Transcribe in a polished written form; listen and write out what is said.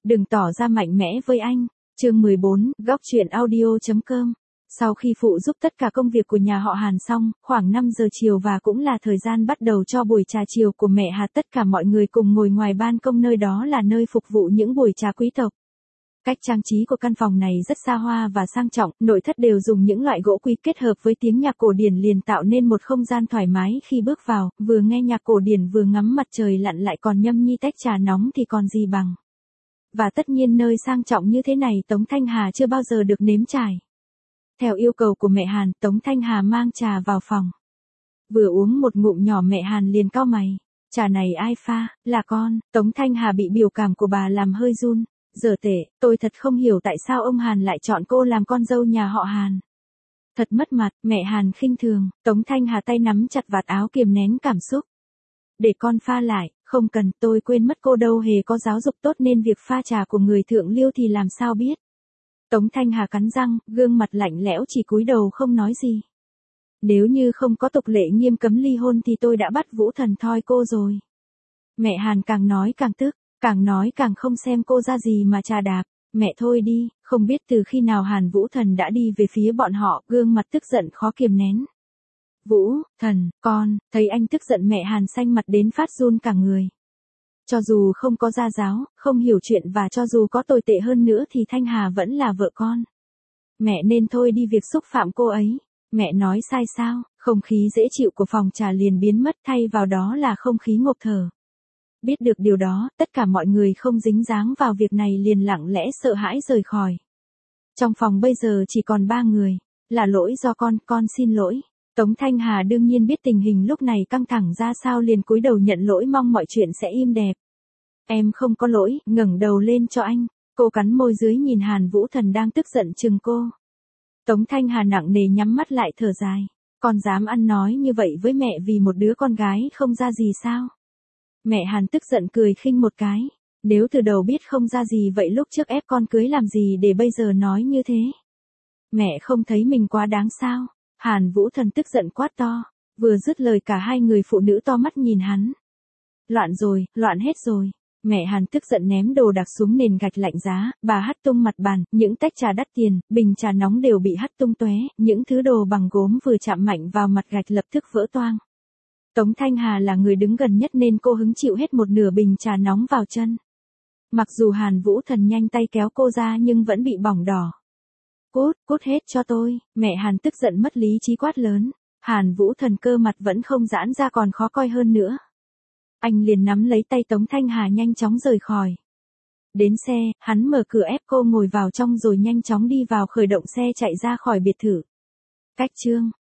Đừng tỏ ra mạnh mẽ với anh. Chương 14, góc truyện audio.com. Sau khi phụ giúp tất cả công việc của nhà họ Hàn xong, khoảng 5 giờ chiều và cũng là thời gian bắt đầu cho buổi trà chiều của mẹ Hà, tất cả mọi người cùng ngồi ngoài ban công, nơi đó là nơi phục vụ những buổi trà quý tộc. Cách trang trí của căn phòng này rất xa hoa và sang trọng, nội thất đều dùng những loại gỗ quý kết hợp với tiếng nhạc cổ điển liền tạo nên một không gian thoải mái khi bước vào, vừa nghe nhạc cổ điển vừa ngắm mặt trời lặn lại còn nhâm nhi tách trà nóng thì còn gì bằng. Và tất nhiên nơi sang trọng như thế này Tống Thanh Hà chưa bao giờ được nếm trải. Theo yêu cầu của mẹ Hàn, Tống Thanh Hà mang trà vào phòng. Vừa uống một ngụm nhỏ mẹ Hàn liền cau mày. Trà này ai pha, là con. Tống Thanh Hà bị biểu cảm của bà làm hơi run. Giờ tệ, tôi thật không hiểu tại sao ông Hàn lại chọn cô làm con dâu nhà họ Hàn. Thật mất mặt, mẹ Hàn khinh thường. Tống Thanh Hà tay nắm chặt vạt áo kiềm nén cảm xúc. Để con pha lại, không cần, tôi quên mất cô đâu hề có giáo dục tốt nên việc pha trà của người thượng lưu thì làm sao biết. Tống Thanh Hà cắn răng, gương mặt lạnh lẽo chỉ cúi đầu không nói gì. Nếu như không có tục lệ nghiêm cấm ly hôn thì tôi đã bắt Vũ Thần thoi cô rồi. Mẹ Hàn càng nói càng tức, càng nói càng không xem cô ra gì mà trà đạp. Mẹ thôi đi, không biết từ khi nào Hàn Vũ Thần đã đi về phía bọn họ, gương mặt tức giận khó kiềm nén. Vũ Thần, con, thấy anh tức giận mẹ Hàn xanh mặt đến phát run cả người. Cho dù không có gia giáo, không hiểu chuyện và cho dù có tồi tệ hơn nữa thì Thanh Hà vẫn là vợ con. Mẹ nên thôi đi việc xúc phạm cô ấy. Mẹ nói sai sao? Không khí dễ chịu của phòng trà liền biến mất, thay vào đó là không khí ngộp thở. Biết được điều đó, tất cả mọi người không dính dáng vào việc này liền lặng lẽ sợ hãi rời khỏi. Trong phòng bây giờ chỉ còn 3 người. Là lỗi do con xin lỗi. Tống Thanh Hà đương nhiên biết tình hình lúc này căng thẳng ra sao liền cúi đầu nhận lỗi, mong mọi chuyện sẽ im đẹp. Em không có lỗi, ngẩng đầu lên cho anh. Cô cắn môi dưới nhìn Hàn Vũ Thần đang tức giận chừng cô. Tống Thanh Hà nặng nề nhắm mắt lại thở dài. Con dám ăn nói như vậy với mẹ vì một đứa con gái không ra gì sao? Mẹ Hàn tức giận cười khinh một cái. Nếu từ đầu biết không ra gì vậy lúc trước ép con cưới làm gì để bây giờ nói như thế? Mẹ không thấy mình quá đáng sao? Hàn Vũ Thần tức giận quát to. Vừa dứt lời cả hai người phụ nữ to mắt nhìn hắn. Loạn rồi, loạn hết rồi. Mẹ Hàn tức giận ném đồ đạc xuống nền gạch lạnh giá, bà hất tung mặt bàn, những tách trà đắt tiền, bình trà nóng đều bị hất tung tóe, những thứ đồ bằng gốm vừa chạm mạnh vào mặt gạch lập tức vỡ toang. Tống Thanh Hà là người đứng gần nhất nên cô hứng chịu hết một nửa bình trà nóng vào chân. Mặc dù Hàn Vũ Thần nhanh tay kéo cô ra nhưng vẫn bị bỏng đỏ. Cút hết cho tôi, mẹ Hàn tức giận mất lý trí quát lớn. Hàn Vũ Thần cơ mặt vẫn không giãn ra còn khó coi hơn nữa. Anh liền nắm lấy tay Tống Thanh Hà nhanh chóng rời khỏi. Đến xe, hắn mở cửa ép cô ngồi vào trong rồi nhanh chóng đi vào khởi động xe chạy ra khỏi biệt thự. Cách chương